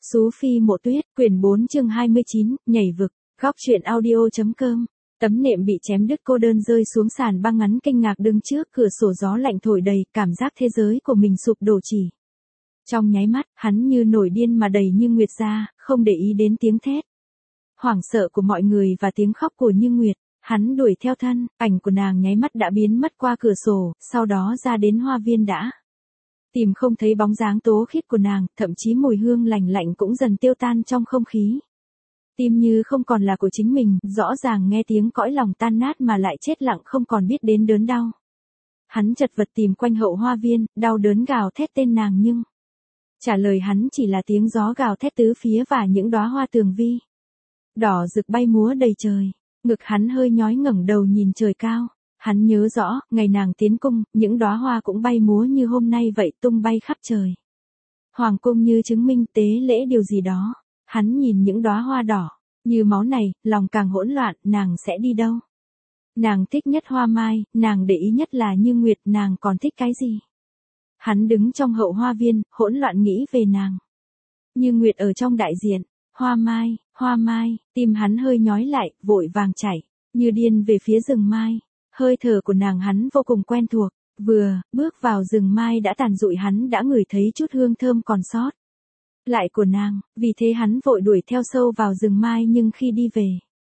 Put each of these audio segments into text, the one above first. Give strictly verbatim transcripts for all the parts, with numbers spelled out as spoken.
Xú Phi Mộ Tuyết, quyển bốn chương hai mươi chín, nhảy vực, góc truyện audio.com. Tấm nệm bị chém đứt cô đơn rơi xuống sàn băng ngắn kinh ngạc đứng trước cửa sổ gió lạnh thổi đầy, cảm giác thế giới của mình sụp đổ chỉ. Trong nháy mắt, hắn như nổi điên mà đẩy Như Nguyệt ra, không để ý đến tiếng thét hoảng sợ của mọi người và tiếng khóc của Như Nguyệt. Hắn đuổi theo thân, ảnh của nàng nháy mắt đã biến mất qua cửa sổ, sau đó ra đến hoa viên đã. Tìm không thấy bóng dáng tố khít của nàng, thậm chí mùi hương lành lạnh cũng dần tiêu tan trong không khí. Tim như không còn là của chính mình, rõ ràng nghe tiếng cõi lòng tan nát mà lại chết lặng không còn biết đến đớn đau. Hắn chật vật tìm quanh hậu hoa viên, đau đớn gào thét tên nàng nhưng trả lời hắn chỉ là tiếng gió gào thét tứ phía và những đóa hoa tường vi đỏ rực bay múa đầy trời. Ngực hắn hơi nhói ngẩng đầu nhìn trời cao. Hắn nhớ rõ, ngày nàng tiến cung, những đóa hoa cũng bay múa như hôm nay vậy, tung bay khắp trời. Hoàng cung như chứng minh tế lễ điều gì đó. Hắn nhìn những đóa hoa đỏ, như máu này, lòng càng hỗn loạn, nàng sẽ đi đâu? Nàng thích nhất hoa mai, nàng để ý nhất là Như Nguyệt, nàng còn thích cái gì? Hắn đứng trong hậu hoa viên, hỗn loạn nghĩ về nàng. Như Nguyệt ở trong đại diện, hoa mai, hoa mai, tim hắn hơi nhói lại, vội vàng chạy, như điên về phía rừng mai. Hơi thở của nàng hắn vô cùng quen thuộc, vừa bước vào rừng mai đã tàn rụi hắn đã ngửi thấy chút hương thơm còn sót lại của nàng, vì thế hắn vội đuổi theo sâu vào rừng mai nhưng khi đi về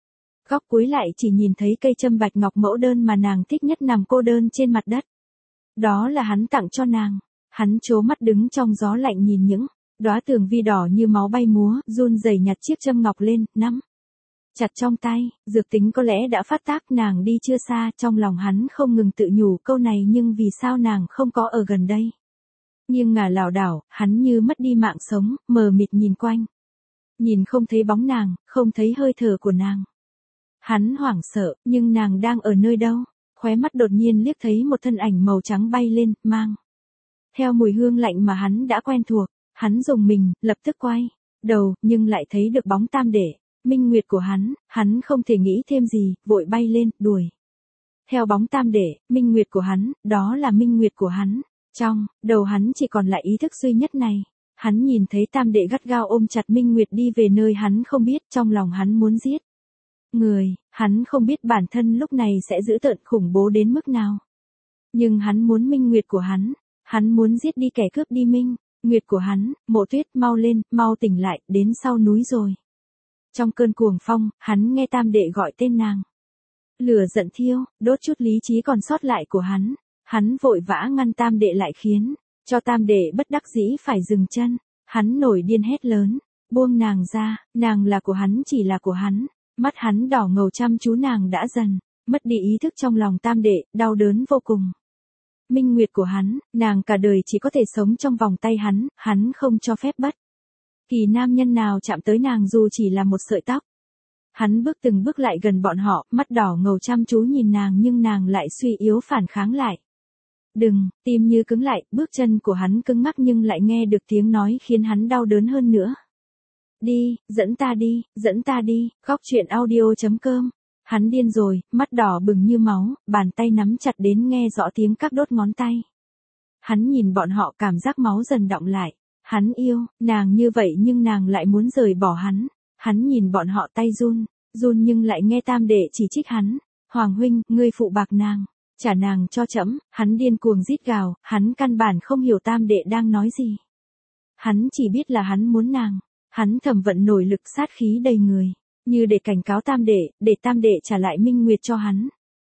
góc cuối lại chỉ nhìn thấy cây châm bạch ngọc mẫu đơn mà nàng thích nhất nằm cô đơn trên mặt đất. Đó là hắn tặng cho nàng. Hắn trố mắt đứng trong gió lạnh nhìn những đóa tường vi đỏ như máu bay múa, run rẩy nhặt chiếc châm ngọc lên, nắm chặt trong tay. Dược tính có lẽ đã phát tác, nàng đi chưa xa, trong lòng hắn không ngừng tự nhủ câu này, nhưng vì sao nàng không có ở gần đây. Nhưng ngả lảo đảo, hắn như mất đi mạng sống, mờ mịt nhìn quanh. Nhìn không thấy bóng nàng, không thấy hơi thở của nàng. Hắn hoảng sợ, nhưng nàng đang ở nơi đâu? Khóe mắt đột nhiên liếc thấy một thân ảnh màu trắng bay lên, mang theo mùi hương lạnh mà hắn đã quen thuộc. Hắn rùng mình, lập tức quay đầu, nhưng lại thấy được bóng Tam Đệ, Minh Nguyệt của hắn. Hắn không thể nghĩ thêm gì, vội bay lên, đuổi theo bóng Tam Đệ, Minh Nguyệt của hắn. Đó là Minh Nguyệt của hắn. Trong đầu hắn chỉ còn lại ý thức duy nhất này. Hắn nhìn thấy Tam Đệ gắt gao ôm chặt Minh Nguyệt đi về nơi hắn không biết, trong lòng hắn muốn giết người. Hắn không biết bản thân lúc này sẽ dữ tợn khủng bố đến mức nào. Nhưng hắn muốn Minh Nguyệt của hắn. Hắn muốn giết đi kẻ cướp đi Minh Nguyệt của hắn. Mộ Tuyết, mau lên, mau tỉnh lại, đến sau núi rồi. Trong cơn cuồng phong, hắn nghe Tam Đệ gọi tên nàng. Lửa giận thiêu, đốt chút lý trí còn sót lại của hắn. Hắn vội vã ngăn Tam Đệ lại khiến cho Tam Đệ bất đắc dĩ phải dừng chân. Hắn nổi điên hét lớn, buông nàng ra, nàng là của hắn, chỉ là của hắn. Mắt hắn đỏ ngầu chăm chú nàng đã dần mất đi ý thức. Trong lòng Tam Đệ đau đớn vô cùng. Minh Nguyệt của hắn, nàng cả đời chỉ có thể sống trong vòng tay hắn. Hắn không cho phép bất kỳ nam nhân nào chạm tới nàng dù chỉ là một sợi tóc. Hắn bước từng bước lại gần bọn họ, mắt đỏ ngầu chăm chú nhìn nàng, nhưng nàng lại suy yếu phản kháng lại. Đừng, tim như cứng lại, bước chân của hắn cứng ngắc nhưng lại nghe được tiếng nói khiến hắn đau đớn hơn nữa. Đi, dẫn ta đi, dẫn ta đi, góc truyện audio.com. Hắn điên rồi, mắt đỏ bừng như máu, bàn tay nắm chặt đến nghe rõ tiếng các đốt ngón tay. Hắn nhìn bọn họ, cảm giác máu dần đọng lại. Hắn yêu nàng như vậy nhưng nàng lại muốn rời bỏ hắn. Hắn nhìn bọn họ tay run, run nhưng lại nghe Tam Đệ chỉ trích hắn. Hoàng huynh, ngươi phụ bạc nàng, trả nàng cho trẫm. Hắn điên cuồng rít gào, hắn căn bản không hiểu Tam Đệ đang nói gì. Hắn chỉ biết là hắn muốn nàng. Hắn thầm vận nổi lực sát khí đầy người, như để cảnh cáo Tam Đệ, để Tam Đệ trả lại Minh Nguyệt cho hắn.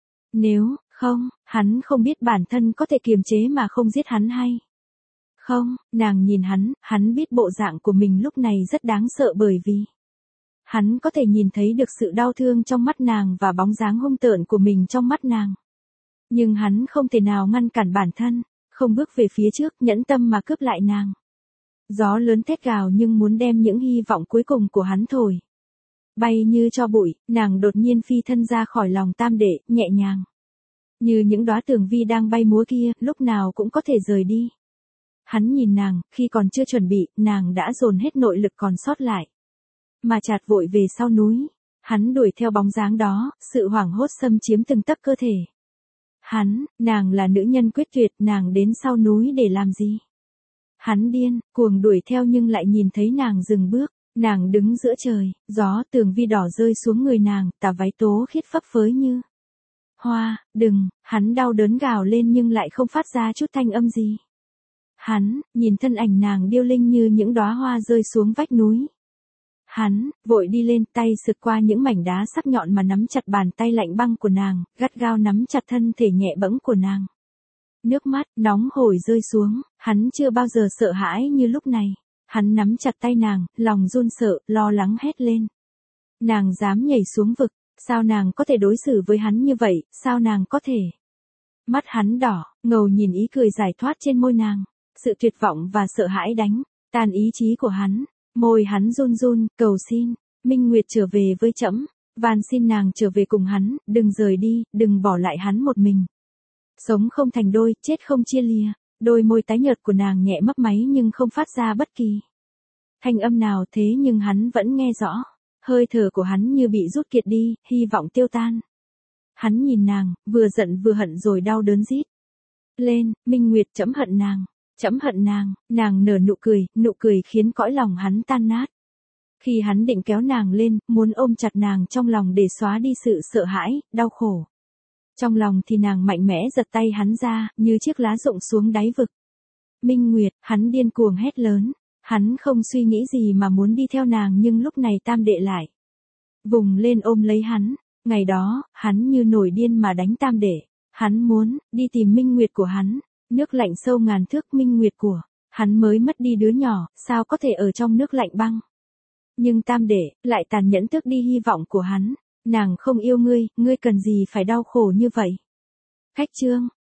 Nếu không, hắn không biết bản thân có thể kiềm chế mà không giết hắn hay không. Nàng nhìn hắn, hắn biết bộ dạng của mình lúc này rất đáng sợ, bởi vì hắn có thể nhìn thấy được sự đau thương trong mắt nàng và bóng dáng hung tợn của mình trong mắt nàng. Nhưng hắn không thể nào ngăn cản bản thân, không bước về phía trước, nhẫn tâm mà cướp lại nàng. Gió lớn thét gào nhưng muốn đem những hy vọng cuối cùng của hắn thổi bay như tro bụi. Nàng đột nhiên phi thân ra khỏi lòng Tam Đệ, nhẹ nhàng như những đóa tường vi đang bay múa kia, lúc nào cũng có thể rời đi. Hắn nhìn nàng, khi còn chưa chuẩn bị, nàng đã dồn hết nội lực còn sót lại mà chạt vội về sau núi. Hắn đuổi theo bóng dáng đó, sự hoảng hốt xâm chiếm từng tấc cơ thể hắn. Nàng là nữ nhân quyết tuyệt, nàng đến sau núi để làm gì? Hắn điên, cuồng đuổi theo nhưng lại nhìn thấy nàng dừng bước, nàng đứng giữa trời, gió tường vi đỏ rơi xuống người nàng, tà váy tố khiết phấp phới như hoa, đừng, hắn đau đớn gào lên nhưng lại không phát ra chút thanh âm gì. Hắn, nhìn thân ảnh nàng điêu linh như những đóa hoa rơi xuống vách núi. Hắn, vội đi lên tay sượt qua những mảnh đá sắc nhọn mà nắm chặt bàn tay lạnh băng của nàng, gắt gao nắm chặt thân thể nhẹ bẫng của nàng. Nước mắt, nóng hổi rơi xuống, hắn chưa bao giờ sợ hãi như lúc này. Hắn nắm chặt tay nàng, lòng run sợ, lo lắng hét lên. Nàng dám nhảy xuống vực, sao nàng có thể đối xử với hắn như vậy, sao nàng có thể? Mắt hắn đỏ, ngầu nhìn ý cười giải thoát trên môi nàng. Sự tuyệt vọng và sợ hãi đánh tan ý chí của hắn. Môi hắn run run, cầu xin, Minh Nguyệt trở về với trẫm, van xin nàng trở về cùng hắn, đừng rời đi, đừng bỏ lại hắn một mình. Sống không thành đôi, chết không chia lìa. Đôi môi tái nhợt của nàng nhẹ mấp máy nhưng không phát ra bất kỳ thanh âm nào, thế nhưng hắn vẫn nghe rõ. Hơi thở của hắn như bị rút kiệt đi, hy vọng tiêu tan. Hắn nhìn nàng, vừa giận vừa hận rồi đau đớn rít lên, Minh Nguyệt, trẫm hận nàng. Trẫm hận nàng, nàng nở nụ cười, nụ cười khiến cõi lòng hắn tan nát. Khi hắn định kéo nàng lên, muốn ôm chặt nàng trong lòng để xóa đi sự sợ hãi, đau khổ. Trong lòng thì nàng mạnh mẽ giật tay hắn ra, như chiếc lá rụng xuống đáy vực. Minh Nguyệt, hắn điên cuồng hét lớn. Hắn không suy nghĩ gì mà muốn đi theo nàng nhưng lúc này tam đệ lại. Vùng lên ôm lấy hắn. Ngày đó, hắn như nổi điên mà đánh tam đệ. Hắn muốn, đi tìm Minh Nguyệt của hắn. Nước lạnh sâu ngàn thước, Minh Nguyệt của hắn mới mất đi đứa nhỏ, sao có thể ở trong nước lạnh băng. Nhưng tam đệ, lại tàn nhẫn tước đi hy vọng của hắn. Nàng không yêu ngươi, ngươi cần gì phải đau khổ như vậy. Khách chương,